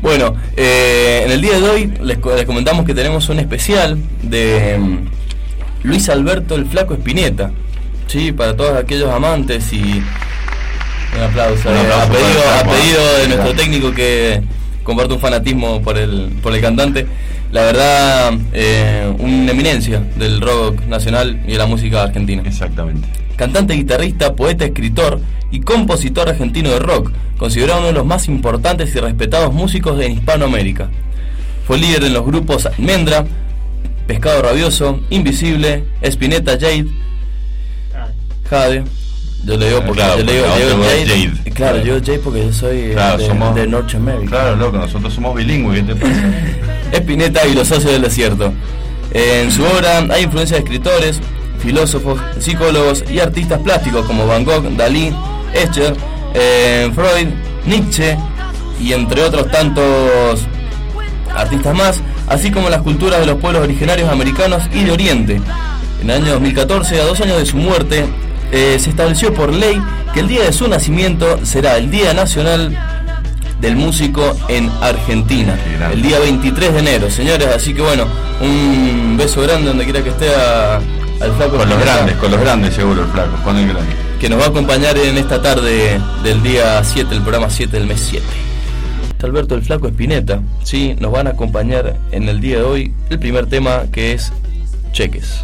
Bueno, en el día de hoy les comentamos que tenemos un especial de Luis Alberto el Flaco Spinetta, ¿sí? Para todos aquellos amantes, y un aplauso, a pedido de nuestro técnico que comparte un fanatismo por el cantante. La verdad, una eminencia del rock nacional y de la música argentina. Exactamente. Cantante, guitarrista, poeta, escritor y compositor argentino de rock, considerado uno de los más importantes y respetados músicos en Hispanoamérica. Fue líder en los grupos Almendra, Pescado Rabioso, Invisible, Spinetta, Jade. Yo le digo porque claro, yo le digo Jade. Claro, yo Jade porque yo soy de Norteamérica. Claro, loco, nosotros somos bilingües, ¿qué te pasa? Spinetta y los Socios del Desierto. En su obra hay influencia de escritores, filósofos, psicólogos y artistas plásticos como Van Gogh, Dalí, Escher, Freud, Nietzsche y entre otros tantos artistas más, así como las culturas de los pueblos originarios americanos y de Oriente. En el año 2014, a 2 años de su muerte, se estableció por ley que el día de su nacimiento será el Día Nacional del Músico en Argentina, el día 23 de enero, señores. Así que bueno, un beso grande donde quiera que esté al Flaco. Con los grandes seguro el Flaco, con el grande. Que nos va a acompañar en esta tarde del día 7, el programa 7 del mes 7. Alberto el Flaco Spinetta, sí, nos van a acompañar en el día de hoy el primer tema, que es Cheques.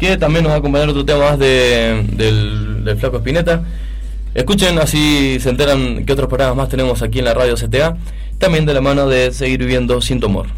que también nos va a acompañar otro tema más del Flaco Spinetta. Escuchen, así se enteran qué otros programas más tenemos aquí en la radio CTA, también de la mano de Seguir Viviendo Sin Tu Amor.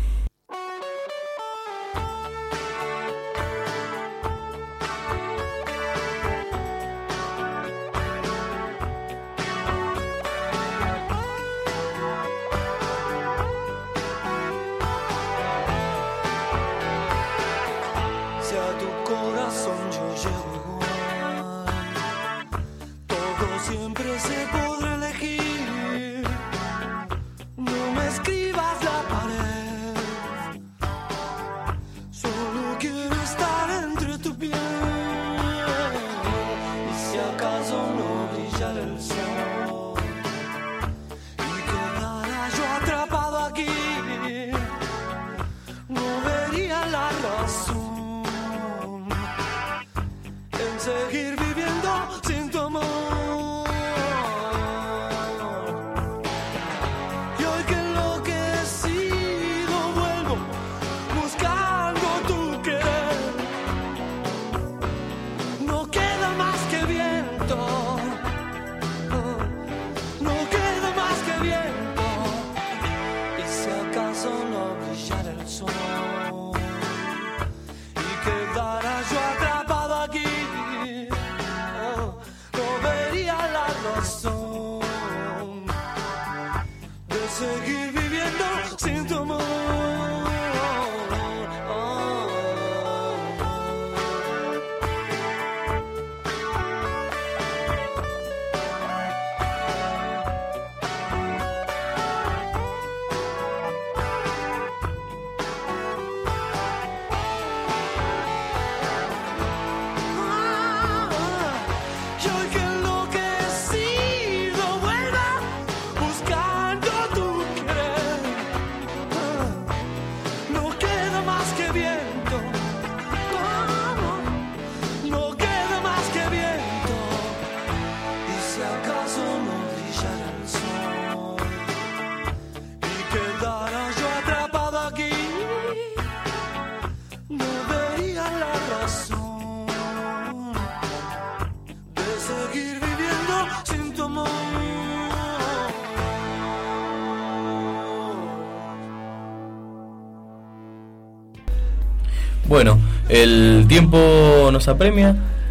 Bueno, el tiempo nos apremia.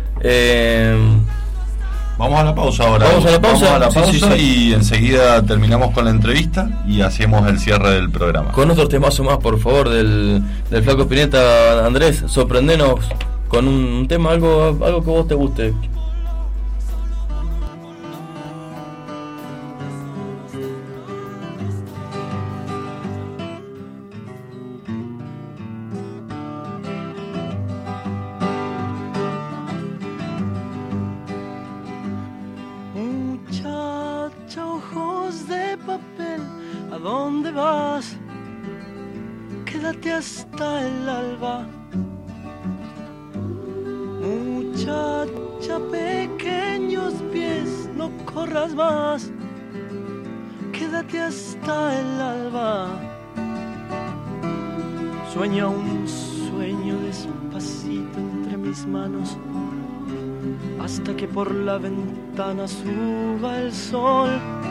Vamos a la pausa ahora. Vamos a la pausa, sí, y enseguida terminamos con la entrevista y hacemos el cierre del programa. Con otros temas más, por favor, del Flaco Spinetta. Andrés, sorprendenos con un tema, algo que a vos te guste. Hasta el alba, muchacha, pequeños pies, no corras más, quédate hasta el alba. Sueña un sueño despacito entre mis manos, hasta que por la ventana suba el sol.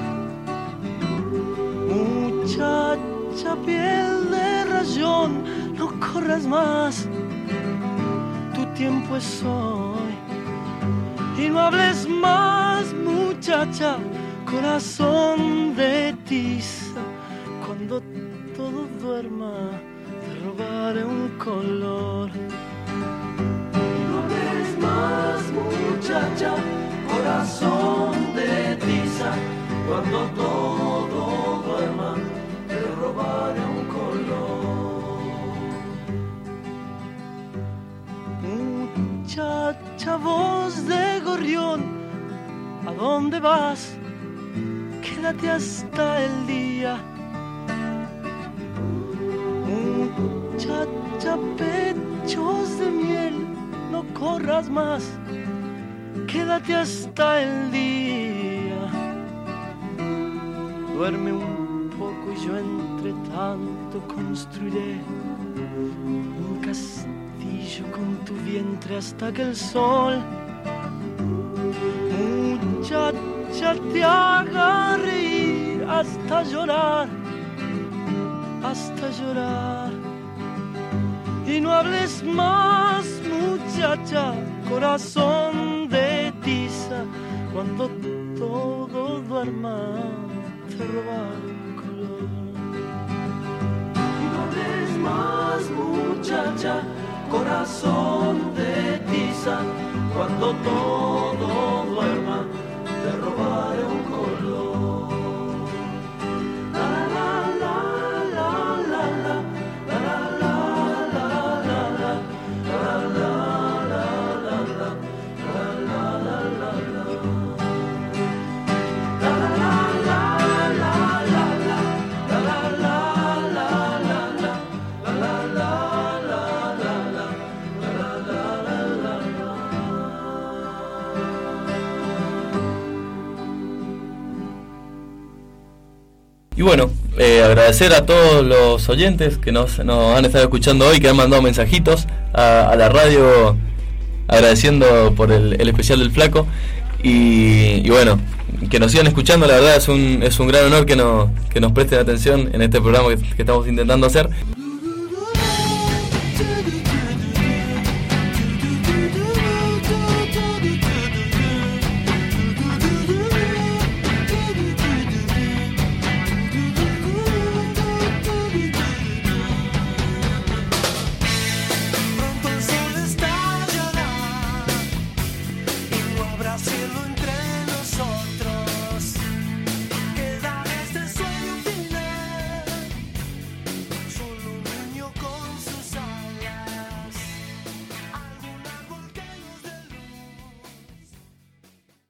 Muchacha, piel de rayón, no corras más, tu tiempo es hoy. Y no hables más, muchacha, corazón de tiza. Cuando todo duerma, te robaré un color. Y no hables más, muchacha, corazón de tiza. Cuando todo duerma, te robaré un color. Muchacha, voz de gorrión, ¿a dónde vas? Quédate hasta el día. Muchacha, pechos de miel, no corras más, quédate hasta el día. Duerme un poco y yo entre tanto construiré un castillo con tu vientre hasta que el sol, muchacha, te haga reír hasta llorar, hasta llorar. Y no hables más, muchacha, corazón de tiza, cuando todo duerma te roba el color. Y no hables más, muchacha, corazón de tiza, cuando todo duerma te robaré un color. La la la la la la la la. Y bueno, agradecer a todos los oyentes que nos han estado escuchando hoy, que han mandado mensajitos a la radio agradeciendo por el especial del Flaco. Y bueno, que nos sigan escuchando, la verdad es un gran honor que nos presten atención en este programa que estamos intentando hacer.